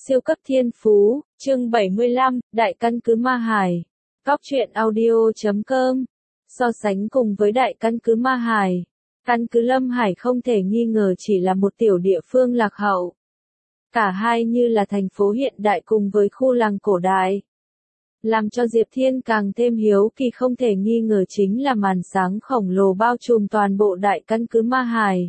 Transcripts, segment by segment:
Siêu cấp thiên phú, chương 75, Đại căn cứ Ma Hải. Góc truyện audio.com. So sánh cùng với Đại căn cứ Ma Hải, căn cứ Lâm Hải không thể nghi ngờ chỉ là một tiểu địa phương lạc hậu. Cả hai như là thành phố hiện đại cùng với khu làng cổ đại. Làm cho Diệp Thiên càng thêm hiếu kỳ không thể nghi ngờ chính là màn sáng khổng lồ bao trùm toàn bộ đại căn cứ Ma Hải.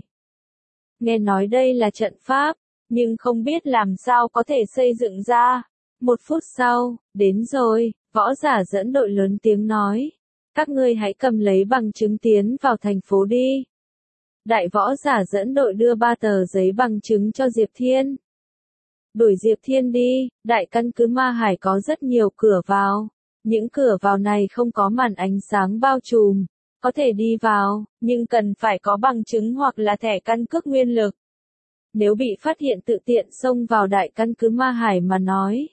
Nghe nói đây là trận pháp, nhưng không biết làm sao có thể xây dựng ra. 1 phút sau, đến rồi, võ giả dẫn đội lớn tiếng nói. Các ngươi hãy cầm lấy bằng chứng tiến vào thành phố đi. Đại võ giả dẫn đội đưa 3 tờ giấy bằng chứng cho Diệp Thiên. Đuổi Diệp Thiên đi, đại căn cứ Ma Hải có rất nhiều cửa vào. Những cửa vào này không có màn ánh sáng bao trùm. Có thể đi vào, nhưng cần phải có bằng chứng hoặc là thẻ căn cước nguyên lực. Nếu bị phát hiện tự tiện xông vào đại căn cứ Ma Hải mà nói,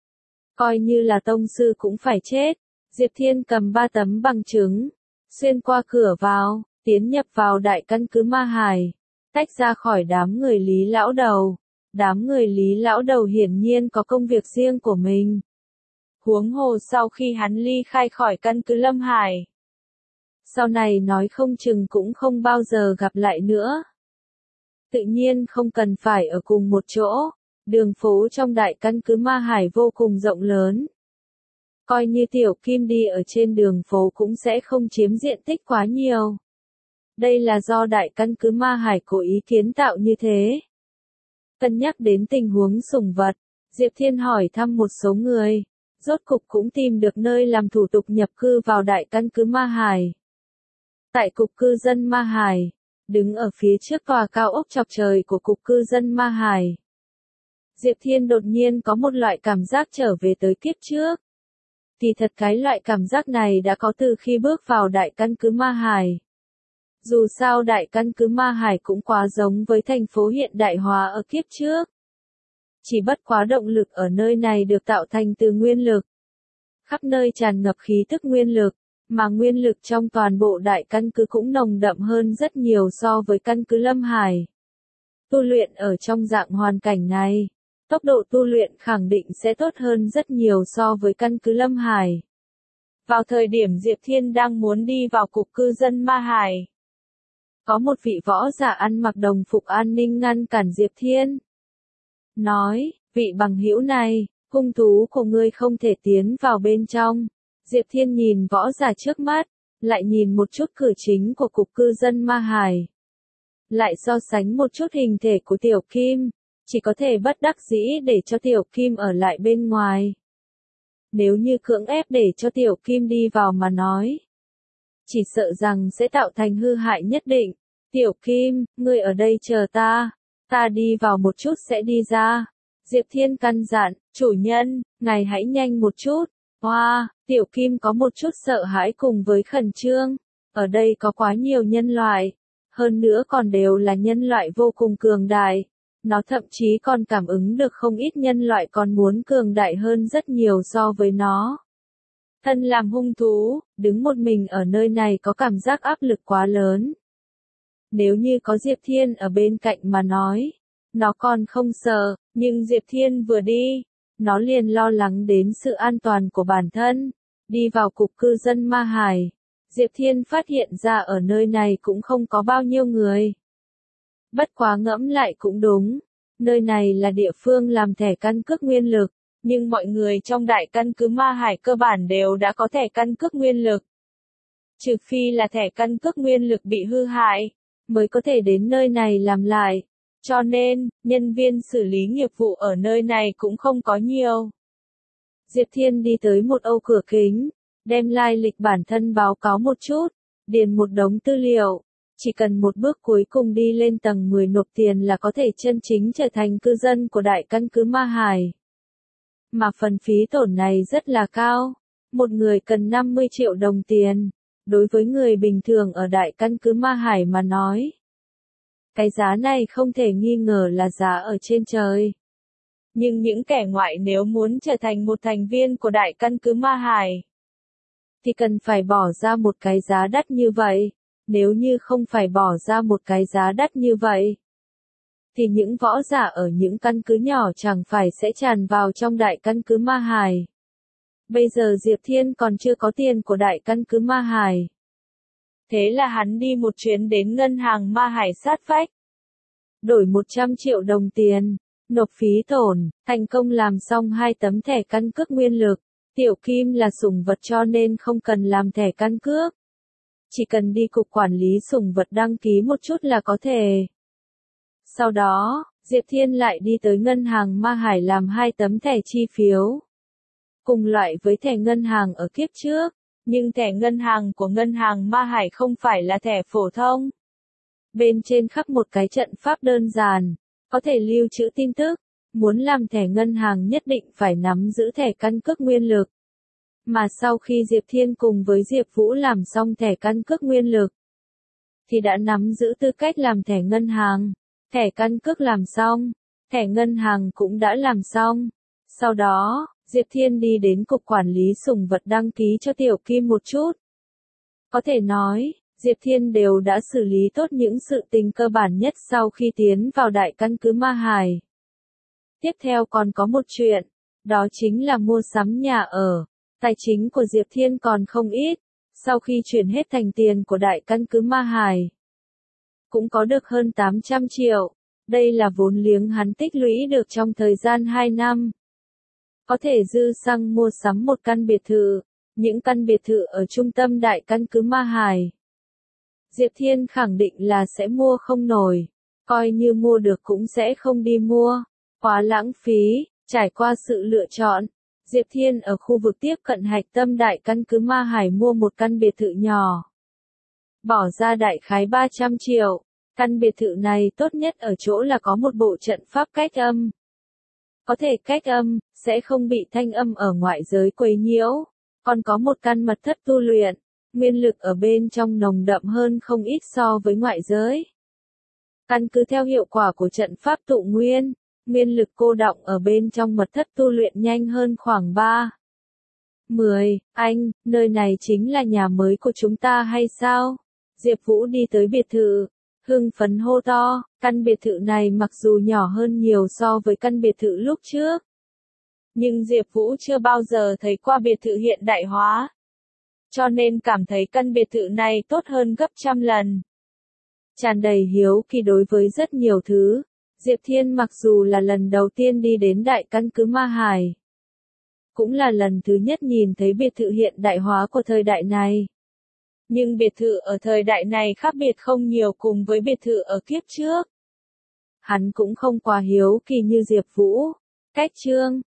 coi như là tông sư cũng phải chết. Diệp Thiên cầm 3 tấm bằng chứng, xuyên qua cửa vào, tiến nhập vào đại căn cứ Ma Hải, tách ra khỏi đám người Lý lão đầu. Đám người Lý lão đầu hiển nhiên có công việc riêng của mình. Huống hồ sau khi hắn ly khai khỏi căn cứ Lâm Hải, sau này nói không chừng cũng không bao giờ gặp lại nữa. Tự nhiên không cần phải ở cùng một chỗ, đường phố trong đại căn cứ Ma Hải vô cùng rộng lớn. Coi như Tiểu Kim đi ở trên đường phố cũng sẽ không chiếm diện tích quá nhiều. Đây là do đại căn cứ Ma Hải cố ý kiến tạo như thế. Cân nhắc đến tình huống sủng vật, Diệp Thiên hỏi thăm một số người, rốt cục cũng tìm được nơi làm thủ tục nhập cư vào đại căn cứ Ma Hải. Tại cục cư dân Ma Hải, đứng ở phía trước tòa cao ốc chọc trời của cục cư dân Ma Hải, Diệp Thiên đột nhiên có một loại cảm giác trở về tới kiếp trước. Kỳ thật cái loại cảm giác này đã có từ khi bước vào đại căn cứ Ma Hải. Dù sao đại căn cứ Ma Hải cũng quá giống với thành phố hiện đại hóa ở kiếp trước. Chỉ bất quá động lực ở nơi này được tạo thành từ nguyên lực. Khắp nơi tràn ngập khí tức nguyên lực, mà nguyên lực trong toàn bộ đại căn cứ cũng nồng đậm hơn rất nhiều so với căn cứ Lâm Hải. Tu luyện ở trong dạng hoàn cảnh này, tốc độ tu luyện khẳng định sẽ tốt hơn rất nhiều so với căn cứ Lâm Hải. Vào thời điểm Diệp Thiên đang muốn đi vào cục cư dân Ma Hải, có một vị võ giả ăn mặc đồng phục an ninh ngăn cản Diệp Thiên. Nói, vị bằng hữu này, hung thú của ngươi không thể tiến vào bên trong. Diệp Thiên nhìn võ giả trước mắt, lại nhìn một chút cửa chính của cục cư dân Ma Hải. Lại so sánh một chút hình thể của Tiểu Kim, chỉ có thể bất đắc dĩ để cho Tiểu Kim ở lại bên ngoài. Nếu như cưỡng ép để cho Tiểu Kim đi vào mà nói, chỉ sợ rằng sẽ tạo thành hư hại nhất định. Tiểu Kim, ngươi ở đây chờ ta đi vào một chút sẽ đi ra. Diệp Thiên căn dặn, chủ nhân, ngài hãy nhanh một chút. Wow, Tiểu Kim có một chút sợ hãi cùng với khẩn trương. Ở đây có quá nhiều nhân loại, hơn nữa còn đều là nhân loại vô cùng cường đại. Nó thậm chí còn cảm ứng được không ít nhân loại còn muốn cường đại hơn rất nhiều so với nó. Thân làm hung thú, đứng một mình ở nơi này có cảm giác áp lực quá lớn. Nếu như có Diệp Thiên ở bên cạnh mà nói, nó còn không sợ, nhưng Diệp Thiên vừa đi, nó liền lo lắng đến sự an toàn của bản thân. Đi vào cục cư dân Ma Hải, Diệp Thiên phát hiện ra ở nơi này cũng không có bao nhiêu người. Bất quá ngẫm lại cũng đúng, nơi này là địa phương làm thẻ căn cước nguyên lực, nhưng mọi người trong đại căn cứ Ma Hải cơ bản đều đã có thẻ căn cước nguyên lực. Trừ phi là thẻ căn cước nguyên lực bị hư hại, mới có thể đến nơi này làm lại. Cho nên, nhân viên xử lý nghiệp vụ ở nơi này cũng không có nhiều. Diệp Thiên đi tới một ô cửa kính, đem lai lịch bản thân báo cáo một chút, điền một đống tư liệu. Chỉ cần một bước cuối cùng đi lên tầng 10 nộp tiền là có thể chân chính trở thành cư dân của đại căn cứ Ma Hải. Mà phần phí tổn này rất là cao. Một người cần 50 triệu đồng tiền. Đối với người bình thường ở đại căn cứ Ma Hải mà nói, cái giá này không thể nghi ngờ là giá ở trên trời. Nhưng những kẻ ngoại nếu muốn trở thành một thành viên của đại căn cứ Ma Hải, thì cần phải bỏ ra một cái giá đắt như vậy. Nếu như không phải bỏ ra một cái giá đắt như vậy, thì những võ giả ở những căn cứ nhỏ chẳng phải sẽ tràn vào trong đại căn cứ Ma Hải. Bây giờ Diệp Thiên còn chưa có tiền của đại căn cứ Ma Hải. Thế là hắn đi một chuyến đến ngân hàng Ma Hải sát vách. Đổi 100 triệu đồng tiền, nộp phí tổn, thành công làm xong 2 tấm thẻ căn cước nguyên lực. Tiểu Kim là sủng vật cho nên không cần làm thẻ căn cước. Chỉ cần đi cục quản lý sủng vật đăng ký một chút là có thể. Sau đó, Diệp Thiên lại đi tới ngân hàng Ma Hải làm 2 tấm thẻ chi phiếu. Cùng loại với thẻ ngân hàng ở kiếp trước, nhưng thẻ ngân hàng của ngân hàng Ma Hải không phải là thẻ phổ thông. Bên trên khắc một cái trận pháp đơn giản, có thể lưu trữ tin tức. Muốn làm thẻ ngân hàng nhất định phải nắm giữ thẻ căn cước nguyên lực. Mà sau khi Diệp Thiên cùng với Diệp Vũ làm xong thẻ căn cước nguyên lực, thì đã nắm giữ tư cách làm thẻ ngân hàng. Thẻ căn cước làm xong, thẻ ngân hàng cũng đã làm xong. Sau đó, Diệp Thiên đi đến cục quản lý sủng vật đăng ký cho Tiểu Kim một chút. Có thể nói, Diệp Thiên đều đã xử lý tốt những sự tình cơ bản nhất sau khi tiến vào đại căn cứ Ma Hải. Tiếp theo còn có một chuyện, đó chính là mua sắm nhà ở. Tài chính của Diệp Thiên còn không ít, sau khi chuyển hết thành tiền của đại căn cứ Ma Hải, cũng có được hơn 800 triệu. Đây là vốn liếng hắn tích lũy được trong thời gian 2 năm. Có thể dư xăng mua sắm một căn biệt thự, những căn biệt thự ở trung tâm đại căn cứ Ma Hải. Diệp Thiên khẳng định là sẽ mua không nổi, coi như mua được cũng sẽ không đi mua, quá lãng phí. Trải qua sự lựa chọn, Diệp Thiên ở khu vực tiếp cận hạch tâm đại căn cứ Ma Hải mua một căn biệt thự nhỏ. Bỏ ra đại khái 300 triệu, căn biệt thự này tốt nhất ở chỗ là có một bộ trận pháp cách âm. Có thể cách âm, sẽ không bị thanh âm ở ngoại giới quấy nhiễu. Còn có một căn mật thất tu luyện, nguyên lực ở bên trong nồng đậm hơn không ít so với ngoại giới. Căn cứ theo hiệu quả của trận pháp tụ nguyên, nguyên lực cô đọng ở bên trong mật thất tu luyện nhanh hơn khoảng 10. Anh, nơi này chính là nhà mới của chúng ta hay sao? Diệp Vũ đi tới biệt thự, hưng phấn hô to. Căn biệt thự này mặc dù nhỏ hơn nhiều so với căn biệt thự lúc trước, nhưng Diệp Vũ chưa bao giờ thấy qua biệt thự hiện đại hóa, cho nên cảm thấy căn biệt thự này tốt hơn gấp trăm lần. Tràn đầy hiếu kỳ đối với rất nhiều thứ, Diệp Thiên mặc dù là lần đầu tiên đi đến đại căn cứ Ma Hải, cũng là lần thứ nhất nhìn thấy biệt thự hiện đại hóa của thời đại này. Nhưng biệt thự ở thời đại này khác biệt không nhiều cùng với biệt thự ở kiếp trước. Hắn cũng không quá hiếu kỳ như Diệp Vũ. Cách chương